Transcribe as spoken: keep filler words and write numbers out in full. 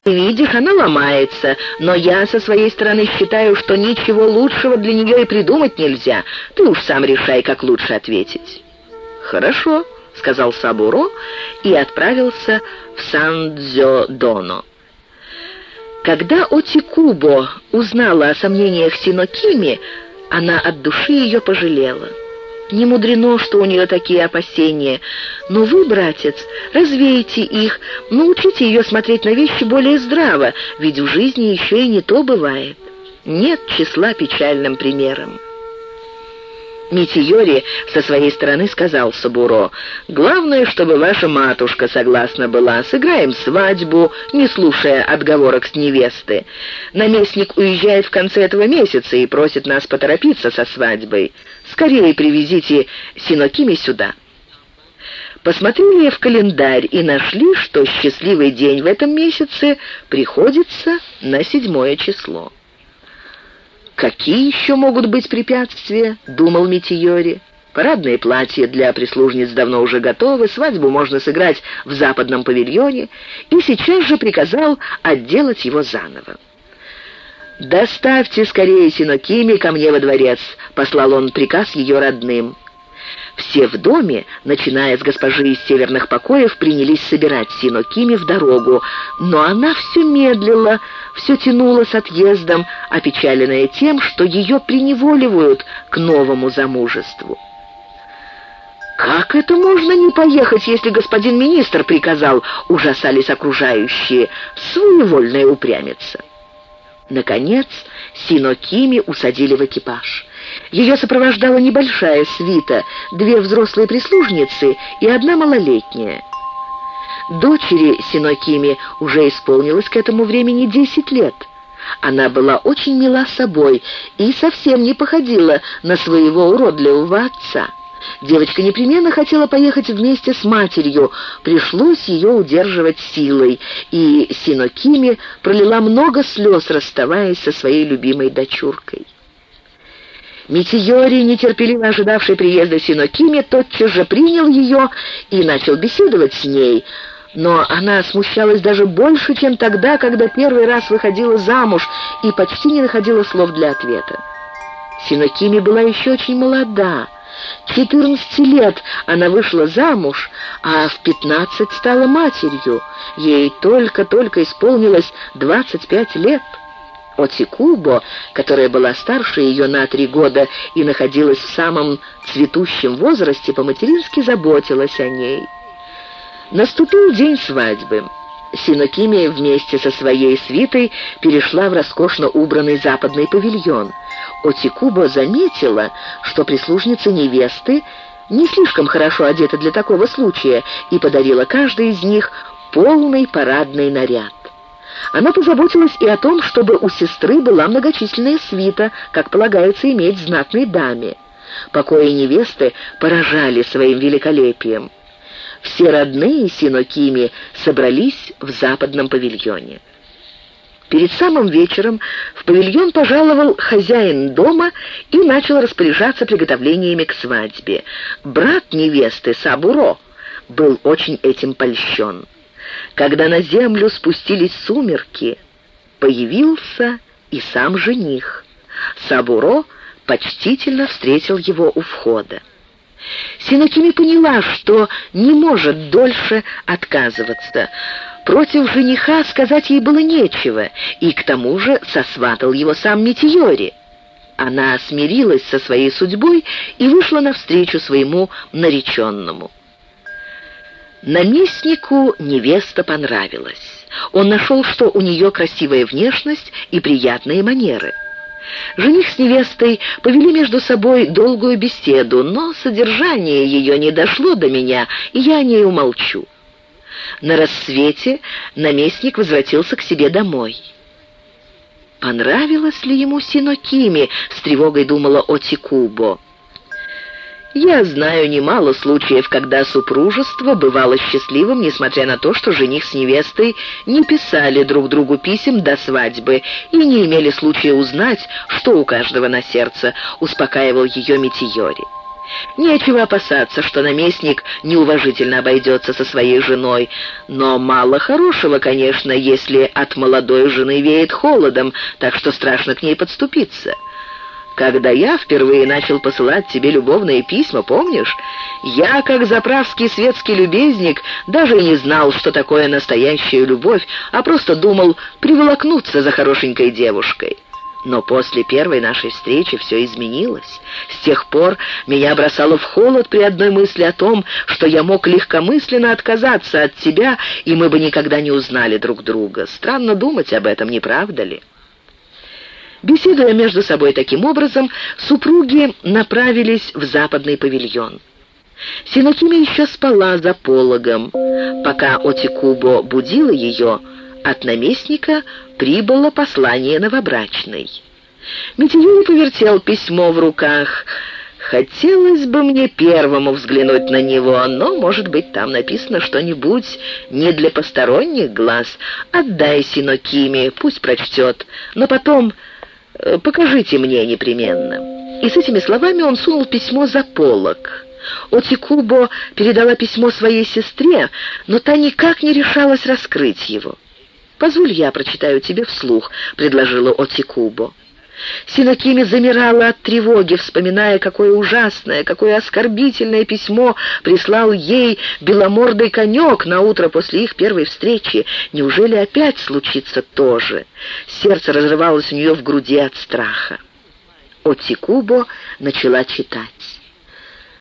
Видишь, она ломается, но я со своей стороны считаю, что ничего лучшего для нее и придумать нельзя. Ты уж сам решай, как лучше ответить». «Хорошо», — сказал Сабуро и отправился в Сан-Дзё-Доно. Когда Отикубо узнала о сомнениях Синокими, она от души ее пожалела. Не мудрено, что у нее такие опасения. Но вы, братец, развейте их, научите ее смотреть на вещи более здраво, ведь в жизни еще и не то бывает. Нет числа печальным примером. Митиори со своей стороны сказал Сабуро: «Главное, чтобы ваша матушка согласна была. Сыграем свадьбу, не слушая отговорок с невесты. Наместник уезжает в конце этого месяца и просит нас поторопиться со свадьбой. Скорее привезите Синокими сюда». Посмотрели в календарь и нашли, что счастливый день в этом месяце приходится на седьмое число. «Какие еще могут быть препятствия?» — думал Митиори. «Парадные платья для прислужниц давно уже готовы, свадьбу можно сыграть в западном павильоне», и сейчас же приказал отделать его заново. «Доставьте скорее Синокими ко мне во дворец», — послал он приказ ее родным. Все в доме, начиная с госпожи из северных покоев, принялись собирать Синокими в дорогу, но она все медлила, все тянула с отъездом, опечаленная тем, что ее приневоливают к новому замужеству. «Как это можно не поехать, если господин министр приказал?» — ужасались окружающие. «Своевольная упрямица». Наконец Синокими усадили в экипаж. Ее сопровождала небольшая свита, две взрослые прислужницы и одна малолетняя. Дочери Синокими уже исполнилось к этому времени десять лет. Она была очень мила собой и совсем не походила на своего уродливого отца. Девочка непременно хотела поехать вместе с матерью, пришлось ее удерживать силой, и Синокими пролила много слез, расставаясь со своей любимой дочуркой. Митиори, нетерпеливо ожидавший приезда Синокими, тотчас же принял ее и начал беседовать с ней, но она смущалась даже больше, чем тогда, когда первый раз выходила замуж и почти не находила слов для ответа. Синокими была еще очень молода. четырнадцати лет она вышла замуж, а в пятнадцать стала матерью. Ей только-только исполнилось двадцать пять лет. Отикубо, которая была старше ее на три года и находилась в самом цветущем возрасте, по-матерински заботилась о ней. Наступил день свадьбы. Синокими вместе со своей свитой перешла в роскошно убранный западный павильон. Отикубо заметила, что прислужницы невесты не слишком хорошо одеты для такого случая, и подарила каждой из них полный парадный наряд. Она позаботилась и о том, чтобы у сестры была многочисленная свита, как полагается иметь знатной даме. Покои невесты поражали своим великолепием. Все родные Синокими собрались в западном павильоне. Перед самым вечером в павильон пожаловал хозяин дома и начал распоряжаться приготовлениями к свадьбе. Брат невесты, Сабуро, был очень этим польщен. Когда на землю спустились сумерки, появился и сам жених. Сабуро почтительно встретил его у входа. Синокими поняла, что не может дольше отказываться. Против жениха сказать ей было нечего, и к тому же сосватал его сам Митиори. Она смирилась со своей судьбой и вышла навстречу своему нареченному. Наместнику невеста понравилась. Он нашел, что у нее красивая внешность и приятные манеры. Жених с невестой повели между собой долгую беседу, но содержание ее не дошло до меня, и я о ней умолчу. На рассвете наместник возвратился к себе домой. Понравилось ли ему Синокими, с тревогой думала Отикубо. Я знаю немало случаев, когда супружество бывало счастливым, несмотря на то, что жених с невестой не писали друг другу писем до свадьбы и не имели случая узнать, что у каждого на сердце, успокаивал ее Митиори. Нечего опасаться, что наместник неуважительно обойдется со своей женой, но мало хорошего, конечно, если от молодой жены веет холодом, так что страшно к ней подступиться. Когда я впервые начал посылать тебе любовные письма, помнишь, я, как заправский светский любезник, даже и не знал, что такое настоящая любовь, а просто думал приволокнуться за хорошенькой девушкой. Но после первой нашей встречи все изменилось. С тех пор меня бросало в холод при одной мысли о том, что я мог легкомысленно отказаться от тебя, и мы бы никогда не узнали друг друга. Странно думать об этом, не правда ли? Беседуя между собой таким образом, супруги направились в западный павильон. Синокиме еще спала за пологом. Пока Отикубо будила ее, от наместника прибыло послание новобрачной. Митиюри повертел письмо в руках. «Хотелось бы мне первому взглянуть на него, но, может быть, там написано что-нибудь не для посторонних глаз. Отдай Синокиме, пусть прочтет, но потом э, покажите мне непременно». И с этими словами он сунул письмо за полог. Отикубо передала письмо своей сестре, но та никак не решалась раскрыть его. «Позволь, я прочитаю тебе вслух», — предложила Отикубо. Синокиме замирала от тревоги, вспоминая, какое ужасное, какое оскорбительное письмо прислал ей беломордый конек на утро после их первой встречи. Неужели опять случится то же? Сердце разрывалось у нее в груди от страха. Отикубо начала читать.